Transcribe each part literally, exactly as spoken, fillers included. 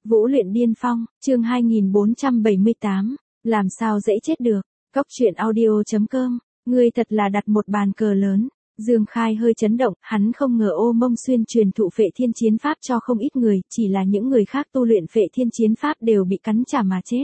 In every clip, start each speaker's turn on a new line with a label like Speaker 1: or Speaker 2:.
Speaker 1: Vũ luyện điên phong, chương hai nghìn bốn trăm bảy mươi tám, làm sao dễ chết được. Cốc truyện audio chấm com, ngươi thật là đặt một bàn cờ lớn. Dương Khai hơi chấn động, hắn không ngờ Ô Mông Xuyên truyền thụ Phệ Thiên Chiến Pháp cho không ít người, chỉ là những người khác tu luyện Phệ Thiên Chiến Pháp đều bị cắn trả mà chết.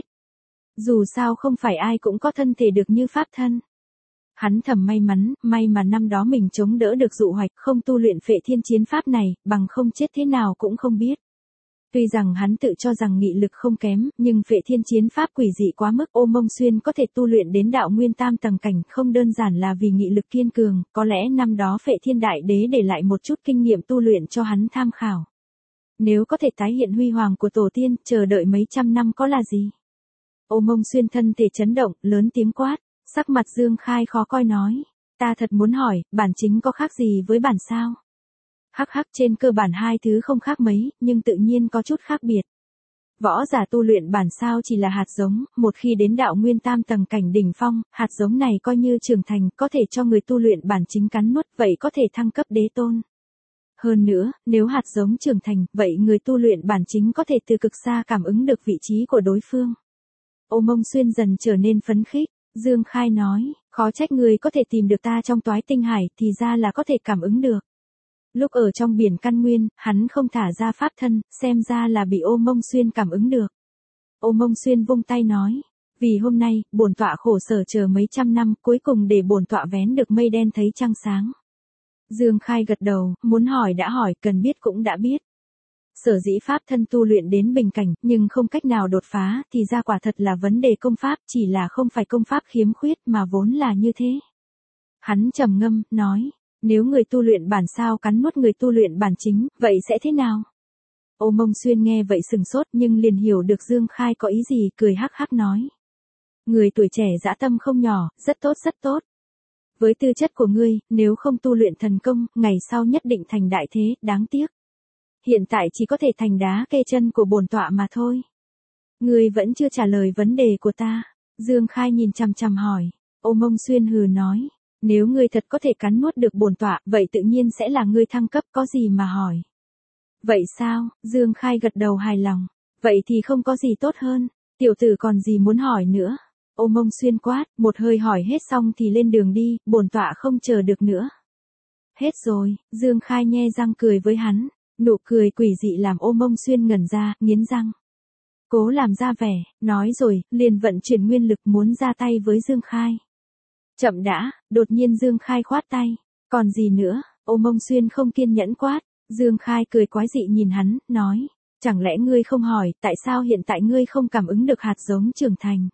Speaker 1: Dù sao không phải ai cũng có thân thể được như pháp thân. Hắn thầm may mắn, may mà năm đó mình chống đỡ được dụ hoạch, không tu luyện Phệ Thiên Chiến Pháp này, bằng không chết thế nào cũng không biết. Tuy rằng hắn tự cho rằng nghị lực không kém, nhưng Phệ Thiên Chiến Pháp quỷ dị quá mức. Ô Mông Xuyên có thể tu luyện đến đạo nguyên tam tầng cảnh, không đơn giản là vì nghị lực kiên cường, có lẽ năm đó Phệ Thiên Đại Đế để lại một chút kinh nghiệm tu luyện cho hắn tham khảo. Nếu có thể tái hiện huy hoàng của tổ tiên, chờ đợi mấy trăm năm có là gì? Ô Mông Xuyên thân thể chấn động, lớn tiếng quát, sắc mặt Dương Khai khó coi nói, ta thật muốn hỏi, bản chính có khác gì với bản sao? Hắc hắc, trên cơ bản hai thứ không khác mấy, nhưng tự nhiên có chút khác biệt. Võ giả tu luyện bản sao chỉ là hạt giống, một khi đến đạo nguyên tam tầng cảnh đỉnh phong, hạt giống này coi như trưởng thành, có thể cho người tu luyện bản chính cắn nuốt, vậy có thể thăng cấp đế tôn. Hơn nữa, nếu hạt giống trưởng thành, vậy người tu luyện bản chính có thể từ cực xa cảm ứng được vị trí của đối phương. Ô Mông Xuyên dần trở nên phấn khích, Dương Khai nói, khó trách người có thể tìm được ta trong toái tinh hải, thì ra là có thể cảm ứng được. Lúc ở trong biển căn nguyên, hắn không thả ra pháp thân, xem ra là bị Ô Mông Xuyên cảm ứng được. Ô Mông Xuyên vung tay nói, vì hôm nay, bổn tọa khổ sở chờ mấy trăm năm, cuối cùng để bổn tọa vén được mây đen thấy trăng sáng. Dương Khai gật đầu, muốn hỏi đã hỏi, cần biết cũng đã biết. Sở dĩ pháp thân tu luyện đến bình cảnh, nhưng không cách nào đột phá, thì ra quả thật là vấn đề công pháp, chỉ là không phải công pháp khiếm khuyết mà vốn là như thế. Hắn trầm ngâm, nói, nếu người tu luyện bản sao cắn nuốt người tu luyện bản chính, vậy sẽ thế nào? Ô Mông Xuyên nghe vậy sừng sốt nhưng liền hiểu được Dương Khai có ý gì, cười hắc hắc nói. Người tuổi trẻ dã tâm không nhỏ, rất tốt rất tốt. Với tư chất của ngươi, nếu không tu luyện thần công, ngày sau nhất định thành đại thế, đáng tiếc. Hiện tại chỉ có thể thành đá kê chân của bổn tọa mà thôi. Ngươi vẫn chưa trả lời vấn đề của ta. Dương Khai nhìn chằm chằm hỏi. Ô Mông Xuyên hừ nói. Nếu ngươi thật có thể cắn nuốt được bổn tọa, vậy tự nhiên sẽ là ngươi thăng cấp, có gì mà hỏi. Vậy sao? Dương Khai gật đầu hài lòng. Vậy thì không có gì tốt hơn. Tiểu tử còn gì muốn hỏi nữa? Ô Mông Xuyên quát, một hơi hỏi hết xong thì lên đường đi, bổn tọa không chờ được nữa. Hết rồi, Dương Khai nhe răng cười với hắn. Nụ cười quỷ dị làm Ô Mông Xuyên ngẩn ra, nghiến răng. Cố làm ra vẻ, nói rồi, liền vận chuyển nguyên lực muốn ra tay với Dương Khai. Chậm đã, đột nhiên Dương Khai khoát tay. Còn gì nữa? Ô Mông Xuyên không kiên nhẫn quát. Dương Khai cười quái dị nhìn hắn, nói. Chẳng lẽ ngươi không hỏi, tại sao hiện tại ngươi không cảm ứng được hạt giống trưởng thành?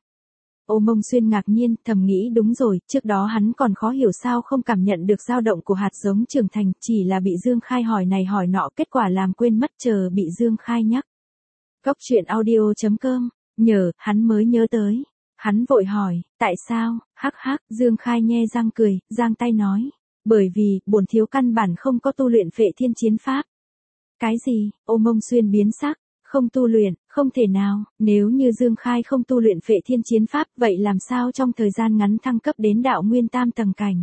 Speaker 1: Ô Mông Xuyên ngạc nhiên, thầm nghĩ đúng rồi, trước đó hắn còn khó hiểu sao không cảm nhận được dao động của hạt giống trưởng thành, chỉ là bị Dương Khai hỏi này hỏi nọ, kết quả làm quên mất chờ bị Dương Khai nhắc. Cốc truyện audio chấm com, nhờ, hắn mới nhớ tới. Hắn vội hỏi, tại sao? Hắc hắc, Dương Khai nhe răng cười, giang tay nói. Bởi vì, bổn thiếu căn bản không có tu luyện Phệ Thiên Chiến Pháp. Cái gì? Ô Mông Xuyên biến sắc. Không tu luyện, không thể nào, nếu như Dương Khai không tu luyện Phệ Thiên Chiến Pháp, vậy làm sao trong thời gian ngắn thăng cấp đến đạo nguyên tam tầng cảnh?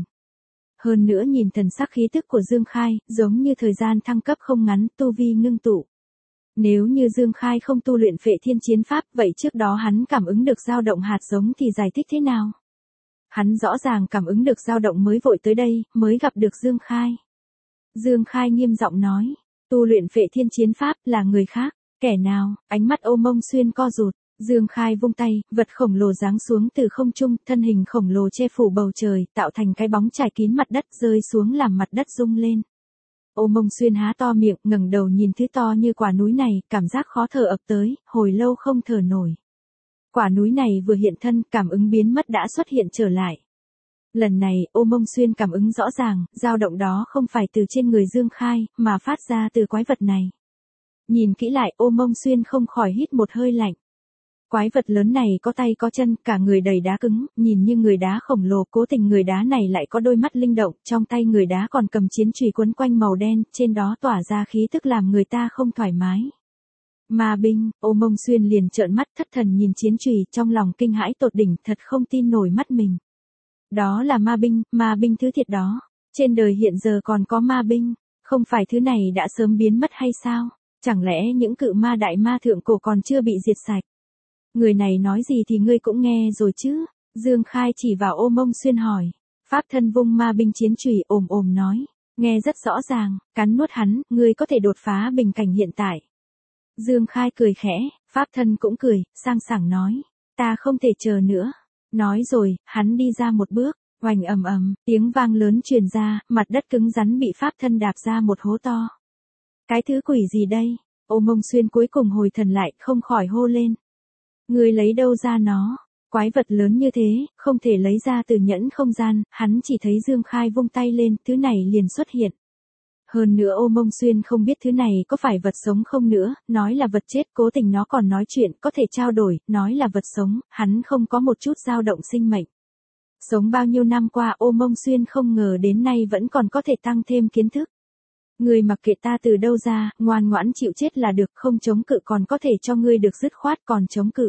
Speaker 1: Hơn nữa nhìn thần sắc khí tức của Dương Khai, giống như thời gian thăng cấp không ngắn, tu vi ngưng tụ. Nếu như Dương Khai không tu luyện Phệ Thiên Chiến Pháp, vậy trước đó hắn cảm ứng được dao động hạt giống thì giải thích thế nào? Hắn rõ ràng cảm ứng được dao động mới vội tới đây, mới gặp được Dương Khai. Dương Khai nghiêm giọng nói, tu luyện Phệ Thiên Chiến Pháp là người khác. Kẻ nào? Ánh mắt Ô Mông Xuyên co rụt. Dương Khai vung tay, vật khổng lồ giáng xuống từ không trung, thân hình khổng lồ che phủ bầu trời, tạo thành cái bóng trải kín mặt đất rơi xuống làm mặt đất rung lên. Ô Mông Xuyên há to miệng, ngẩng đầu nhìn thứ to như quả núi này, cảm giác khó thở ập tới, hồi lâu không thở nổi. Quả núi này vừa hiện thân, cảm ứng biến mất đã xuất hiện trở lại. Lần này, Ô Mông Xuyên cảm ứng rõ ràng, dao động đó không phải từ trên người Dương Khai, mà phát ra từ quái vật này. Nhìn kỹ lại, Ô Mông Xuyên không khỏi hít một hơi lạnh. Quái vật lớn này có tay có chân, cả người đầy đá cứng, nhìn như người đá khổng lồ, cố tình người đá này lại có đôi mắt linh động, trong tay người đá còn cầm chiến chùy quấn quanh màu đen, trên đó tỏa ra khí tức làm người ta không thoải mái. Ma binh, Ô Mông Xuyên liền trợn mắt thất thần nhìn chiến chùy, trong lòng kinh hãi tột đỉnh, thật không tin nổi mắt mình. Đó là ma binh, ma binh thứ thiệt đó. Trên đời hiện giờ còn có ma binh, không phải thứ này đã sớm biến mất hay sao? Chẳng lẽ những cự ma đại ma thượng cổ còn chưa bị diệt sạch? Người này nói gì thì ngươi cũng nghe rồi chứ? Dương Khai chỉ vào Ô Mông Xuyên hỏi. Pháp thân vung ma binh chiến chùy ồm ồm nói. Nghe rất rõ ràng, cắn nuốt hắn, ngươi có thể đột phá bình cảnh hiện tại. Dương Khai cười khẽ, Pháp thân cũng cười, sang sảng nói. Ta không thể chờ nữa. Nói rồi, hắn đi ra một bước, oành ầm ầm, tiếng vang lớn truyền ra, mặt đất cứng rắn bị Pháp thân đạp ra một hố to. Cái thứ quỷ gì đây? Ô Mông Xuyên cuối cùng hồi thần lại, không khỏi hô lên. Ngươi lấy đâu ra nó? Quái vật lớn như thế, không thể lấy ra từ nhẫn không gian, hắn chỉ thấy Dương Khai vung tay lên, thứ này liền xuất hiện. Hơn nữa Ô Mông Xuyên không biết thứ này có phải vật sống không nữa, nói là vật chết, cố tình nó còn nói chuyện, có thể trao đổi, nói là vật sống, hắn không có một chút dao động sinh mệnh. Sống bao nhiêu năm qua Ô Mông Xuyên không ngờ đến nay vẫn còn có thể tăng thêm kiến thức. Ngươi mặc kệ ta từ đâu ra, ngoan ngoãn chịu chết là được, không chống cự còn có thể cho ngươi được dứt khoát, còn chống cự.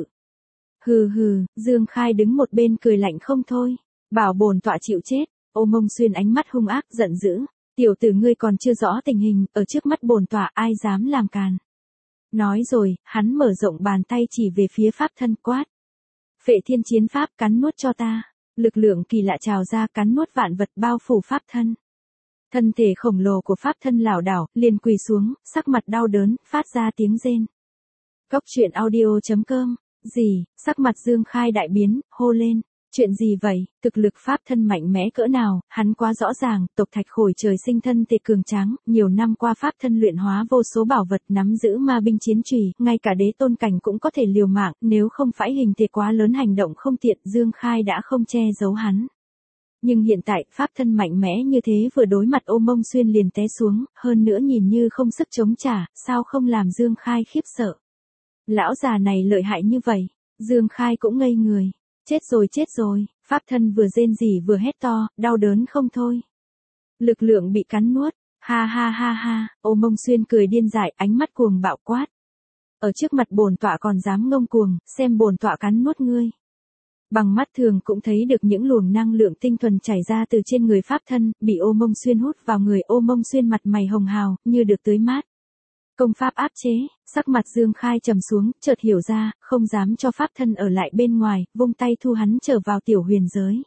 Speaker 1: Hừ hừ, Dương Khai đứng một bên cười lạnh không thôi. Bảo bổn tọa chịu chết. Ô Mông Xuyên ánh mắt hung ác giận dữ. Tiểu tử ngươi còn chưa rõ tình hình, ở trước mắt bổn tọa ai dám làm càn. Nói rồi, hắn mở rộng bàn tay chỉ về phía Pháp thân quát. Phệ thiên chiến pháp cắn nuốt cho ta. Lực lượng kỳ lạ trào ra cắn nuốt vạn vật bao phủ Pháp thân. Thân thể khổng lồ của Pháp thân lảo đảo, liền quỳ xuống, sắc mặt đau đớn, phát ra tiếng rên. Cốc truyện audio chấm com. Gì? Sắc mặt Dương Khai đại biến, hô lên. Chuyện gì vậy? Thực lực Pháp thân mạnh mẽ cỡ nào? Hắn quá rõ ràng, tộc Thạch Khổi trời sinh thân thể cường tráng, nhiều năm qua Pháp thân luyện hóa vô số bảo vật, nắm giữ ma binh chiến chùy, ngay cả đế tôn cảnh cũng có thể liều mạng, nếu không phải hình thể quá lớn hành động không tiện, Dương Khai đã không che giấu hắn. Nhưng hiện tại, Pháp thân mạnh mẽ như thế vừa đối mặt Ô Mông Xuyên liền té xuống, hơn nữa nhìn như không sức chống trả, sao không làm Dương Khai khiếp sợ. Lão già này lợi hại như vậy, Dương Khai cũng ngây người. Chết rồi chết rồi, Pháp thân vừa rên rỉ vừa hét to, đau đớn không thôi. Lực lượng bị cắn nuốt, ha ha ha ha, Ô Mông Xuyên cười điên dại, ánh mắt cuồng bạo quát. Ở trước mặt bổn tọa còn dám ngông cuồng, xem bổn tọa cắn nuốt ngươi. Bằng mắt thường cũng thấy được những luồng năng lượng tinh thuần chảy ra từ trên người Pháp thân, bị Ô Mông Xuyên hút vào người. Ô Mông Xuyên mặt mày hồng hào, như được tưới mát. Công pháp áp chế, sắc mặt Dương Khai trầm xuống, chợt hiểu ra, không dám cho Pháp thân ở lại bên ngoài, vung tay thu hắn trở vào tiểu huyền giới.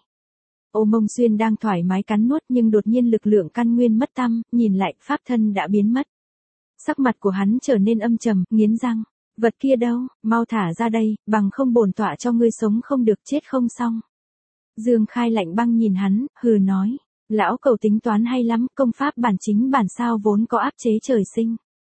Speaker 1: Ô Mông Xuyên đang thoải mái cắn nuốt nhưng đột nhiên lực lượng căn nguyên mất tăm, nhìn lại, Pháp thân đã biến mất. Sắc mặt của hắn trở nên âm trầm, nghiến răng. Vật kia đâu, mau thả ra đây, bằng không bổn tọa cho ngươi sống không được chết không xong. Dương Khai lạnh băng nhìn hắn, hừ nói. Lão cầu tính toán hay lắm, công pháp bản chính bản sao vốn có áp chế trời sinh.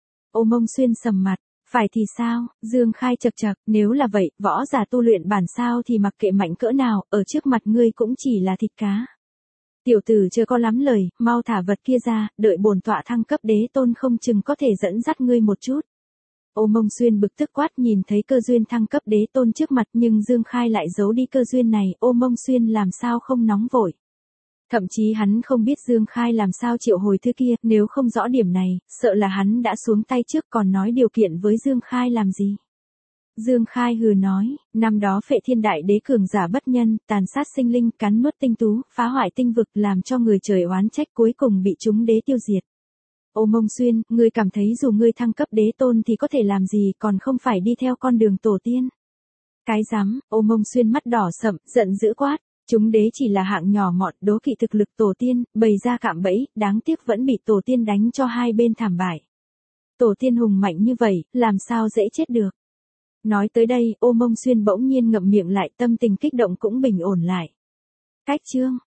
Speaker 1: Ô Mông Xuyên sầm mặt, phải thì sao? Dương Khai chậc chậc, nếu là vậy, võ giả tu luyện bản sao thì mặc kệ mạnh cỡ nào, ở trước mặt ngươi cũng chỉ là thịt cá. Tiểu tử chưa có lắm lời, mau thả vật kia ra, đợi bổn tọa thăng cấp đế tôn không chừng có thể dẫn dắt ngươi một chút. Ô Mông Xuyên bực tức quát, nhìn thấy cơ duyên thăng cấp đế tôn trước mặt nhưng Dương Khai lại giấu đi cơ duyên này, Ô Mông Xuyên làm sao không nóng vội. Thậm chí hắn không biết Dương Khai làm sao triệu hồi thứ kia, nếu không rõ điểm này, sợ là hắn đã xuống tay trước còn nói điều kiện với Dương Khai làm gì. Dương Khai hừ nói, năm đó Phệ Thiên Đại Đế cường giả bất nhân, tàn sát sinh linh, cắn nuốt tinh tú, phá hoại tinh vực, làm cho người trời oán trách, cuối cùng bị chúng đế tiêu diệt. Ô Mông Xuyên, ngươi cảm thấy dù ngươi thăng cấp đế tôn thì có thể làm gì, còn không phải đi theo con đường tổ tiên. Cái rắm, Ô Mông Xuyên mắt đỏ sậm, giận dữ quát. Chúng đế chỉ là hạng nhỏ mọn, đố kỵ thực lực tổ tiên, bày ra cạm bẫy, đáng tiếc vẫn bị tổ tiên đánh cho hai bên thảm bại. Tổ tiên hùng mạnh như vậy, làm sao dễ chết được. Nói tới đây, Ô Mông Xuyên bỗng nhiên ngậm miệng lại, tâm tình kích động cũng bình ổn lại. Cách chương